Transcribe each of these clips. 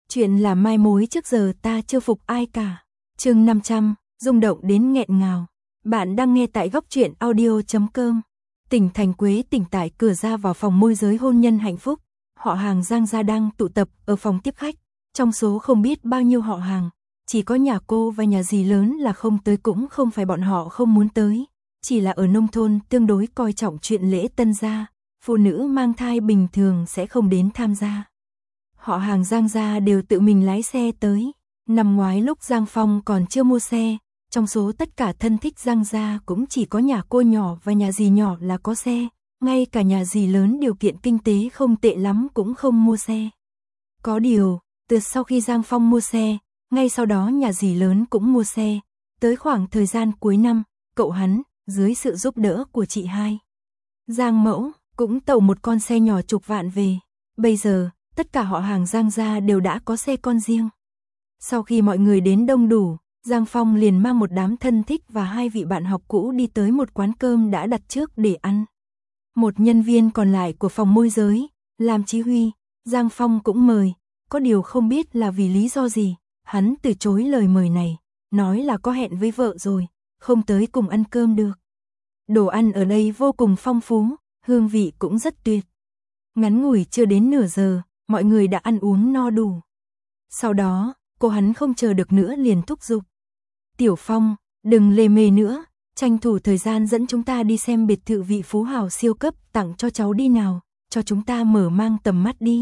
Chuyện là mai mối trước giờ ta chưa phục ai cả. Chương 500, rung động đến nghẹn ngào. Bạn đang nghe tại góc truyện audio.com. Tỉnh thành Quế Tỉnh tại cửa ra vào phòng môi giới hôn nhân hạnh phúc. Họ hàng Giang gia đang tụ tập ở phòng tiếp khách. Trong số không biết bao nhiêu họ hàng, chỉ có nhà cô và nhà dì lớn là không tới, cũng không phải bọn họ không muốn tới. Chỉ là ở nông thôn tương đối coi trọng chuyện lễ tân gia, phụ nữ mang thai bình thường sẽ không đến tham gia. Họ hàng Giang gia đều tự mình lái xe tới. Năm ngoái lúc Giang Phong còn chưa mua xe, trong số tất cả thân thích Giang gia cũng chỉ có nhà cô nhỏ và nhà dì nhỏ là có xe. Ngay cả nhà dì lớn điều kiện kinh tế không tệ lắm cũng không mua xe. Có điều, từ sau khi Giang Phong mua xe, ngay sau đó nhà dì lớn cũng mua xe. Tới khoảng thời gian cuối năm, cậu hắn, dưới sự giúp đỡ của chị hai, Giang Mẫu, cũng tậu một con xe nhỏ chục vạn về. Bây giờ, tất cả họ hàng Giang gia đều đã có xe con riêng. Sau khi mọi người đến đông đủ, Giang Phong liền mang một đám thân thích và hai vị bạn học cũ đi tới một quán cơm đã đặt trước để ăn. Một nhân viên còn lại của phòng môi giới, làm Chí Huy, Giang Phong cũng mời, có điều không biết là vì lý do gì, hắn từ chối lời mời này, nói là có hẹn với vợ rồi, không tới cùng ăn cơm được. Đồ ăn ở đây vô cùng phong phú, hương vị cũng rất tuyệt. Ngắn ngủi chưa đến nửa giờ, mọi người đã ăn uống no đủ. Sau đó, cô hắn không chờ được nữa liền thúc giục. Tiểu Phong, đừng lề mề nữa, tranh thủ thời gian dẫn chúng ta đi xem biệt thự vị phú hào siêu cấp tặng cho cháu đi nào, cho chúng ta mở mang tầm mắt đi.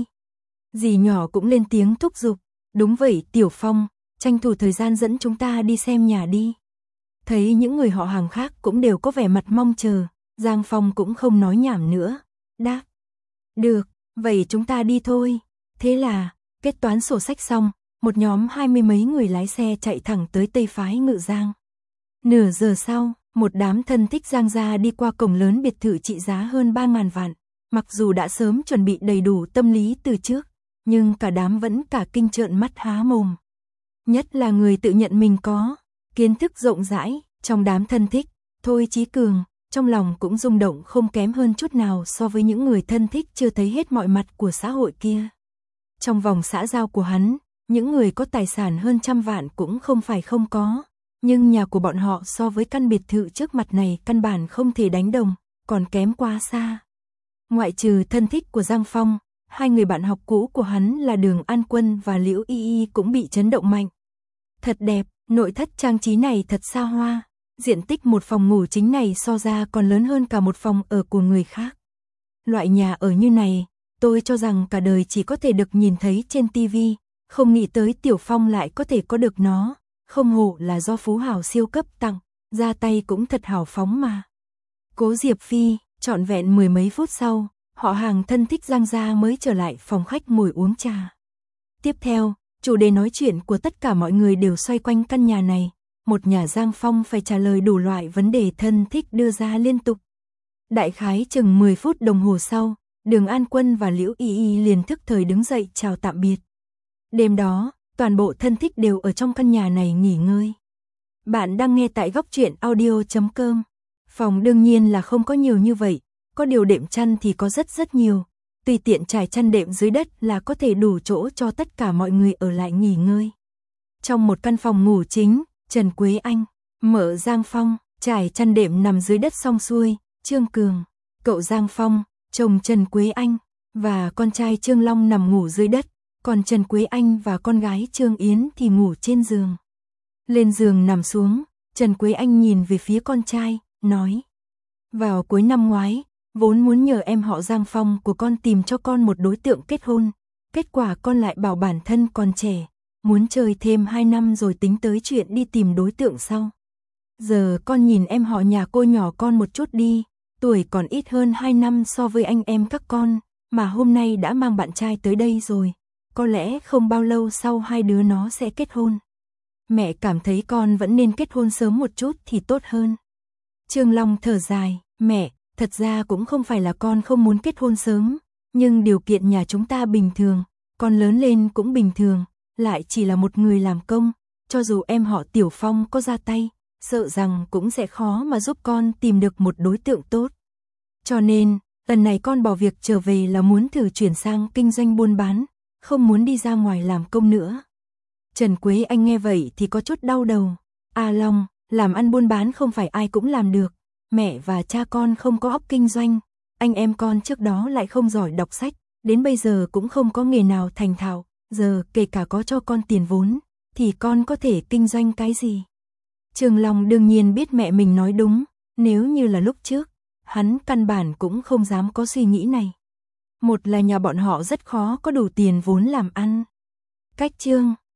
Dì nhỏ cũng lên tiếng thúc giục. Đúng vậy Tiểu Phong, tranh thủ thời gian dẫn chúng ta đi xem nhà đi. Thấy những người họ hàng khác cũng đều có vẻ mặt mong chờ, Giang Phong cũng không nói nhảm nữa, đáp. Được, vậy chúng ta đi thôi. Thế là, kết toán sổ sách xong, một nhóm 20 mấy người lái xe chạy thẳng tới Tây Phái Ngự Giang. Nửa giờ sau, một đám thân thích Giang gia đi qua cổng lớn biệt thự trị giá hơn 3.000 vạn. Mặc dù đã sớm chuẩn bị đầy đủ tâm lý từ trước, nhưng cả đám vẫn cả kinh trợn mắt há mồm. Nhất là người tự nhận mình có kiến thức rộng rãi, trong đám thân thích, Thôi Chí Cường, trong lòng cũng rung động không kém hơn chút nào so với những người thân thích chưa thấy hết mọi mặt của xã hội kia. Trong vòng xã giao của hắn, những người có tài sản hơn 100 vạn cũng không phải không có, nhưng nhà của bọn họ so với căn biệt thự trước mặt này căn bản không thể đánh đồng, còn kém quá xa. Ngoại trừ thân thích của Giang Phong, hai người bạn học cũ của hắn là Đường An Quân và Liễu Y Y cũng bị chấn động mạnh. Thật đẹp, nội thất trang trí này thật xa hoa, diện tích một phòng ngủ chính này so ra còn lớn hơn cả một phòng ở của người khác. Loại nhà ở như này, tôi cho rằng cả đời chỉ có thể được nhìn thấy trên tivi, không nghĩ tới Tiểu Phong lại có thể có được nó, không hổ là do phú hào siêu cấp tặng, ra tay cũng thật hào phóng mà. Cố Diệp Phi, trọn vẹn 10 mấy phút sau, họ hàng thân thích Giang gia mới trở lại phòng khách ngồi uống trà. Tiếp theo, chủ đề nói chuyện của tất cả mọi người đều xoay quanh căn nhà này. Một nhà Giang Phong phải trả lời đủ loại vấn đề thân thích đưa ra liên tục. Đại khái chừng 10 phút đồng hồ sau, Đường An Quân và Liễu Y Y liền thức thời đứng dậy chào tạm biệt. Đêm đó, toàn bộ thân thích đều ở trong căn nhà này nghỉ ngơi. Bạn đang nghe tại góc truyện audio.com. Phòng đương nhiên là không có nhiều như vậy, có điều đệm chăn thì có rất nhiều. Tùy tiện trải chăn đệm dưới đất là có thể đủ chỗ cho tất cả mọi người ở lại nghỉ ngơi. Trong một căn phòng ngủ chính, Trần Quế Anh, Mợ Giang Phong, trải chăn đệm nằm dưới đất xong xuôi, Trương Cường, cậu Giang Phong, chồng Trần Quế Anh, và con trai Trương Long nằm ngủ dưới đất, còn Trần Quế Anh và con gái Trương Yến thì ngủ trên giường. Lên giường nằm xuống, Trần Quế Anh nhìn về phía con trai, nói. Vào cuối năm ngoái, vốn muốn nhờ em họ Giang Phong của con tìm cho con một đối tượng kết hôn, kết quả con lại bảo bản thân còn trẻ, muốn chơi thêm 2 năm rồi tính tới chuyện đi tìm đối tượng sau. Giờ con nhìn em họ nhà cô nhỏ con một chút đi, tuổi còn ít hơn 2 năm so với anh em các con, mà hôm nay đã mang bạn trai tới đây rồi, có lẽ không bao lâu sau hai đứa nó sẽ kết hôn. Mẹ cảm thấy con vẫn nên kết hôn sớm một chút thì tốt hơn. Trương Long thở dài, mẹ, thật ra cũng không phải là con không muốn kết hôn sớm, nhưng điều kiện nhà chúng ta bình thường, con lớn lên cũng bình thường, lại chỉ là một người làm công, cho dù em họ Tiểu Phong có ra tay, sợ rằng cũng sẽ khó mà giúp con tìm được một đối tượng tốt. Cho nên, lần này con bỏ việc trở về là muốn thử chuyển sang kinh doanh buôn bán, không muốn đi ra ngoài làm công nữa. Trần Quế Anh nghe vậy thì có chút đau đầu. A Long, làm ăn buôn bán không phải ai cũng làm được. Mẹ và cha con không có óc kinh doanh. Anh em con trước đó lại không giỏi đọc sách. Đến bây giờ cũng không có nghề nào thành thạo. Giờ kể cả có cho con tiền vốn, thì con có thể kinh doanh cái gì? Trường Long đương nhiên biết mẹ mình nói đúng. Nếu như là lúc trước, hắn căn bản cũng không dám có suy nghĩ này. Một là nhà bọn họ rất khó có đủ tiền vốn làm ăn. Cách chương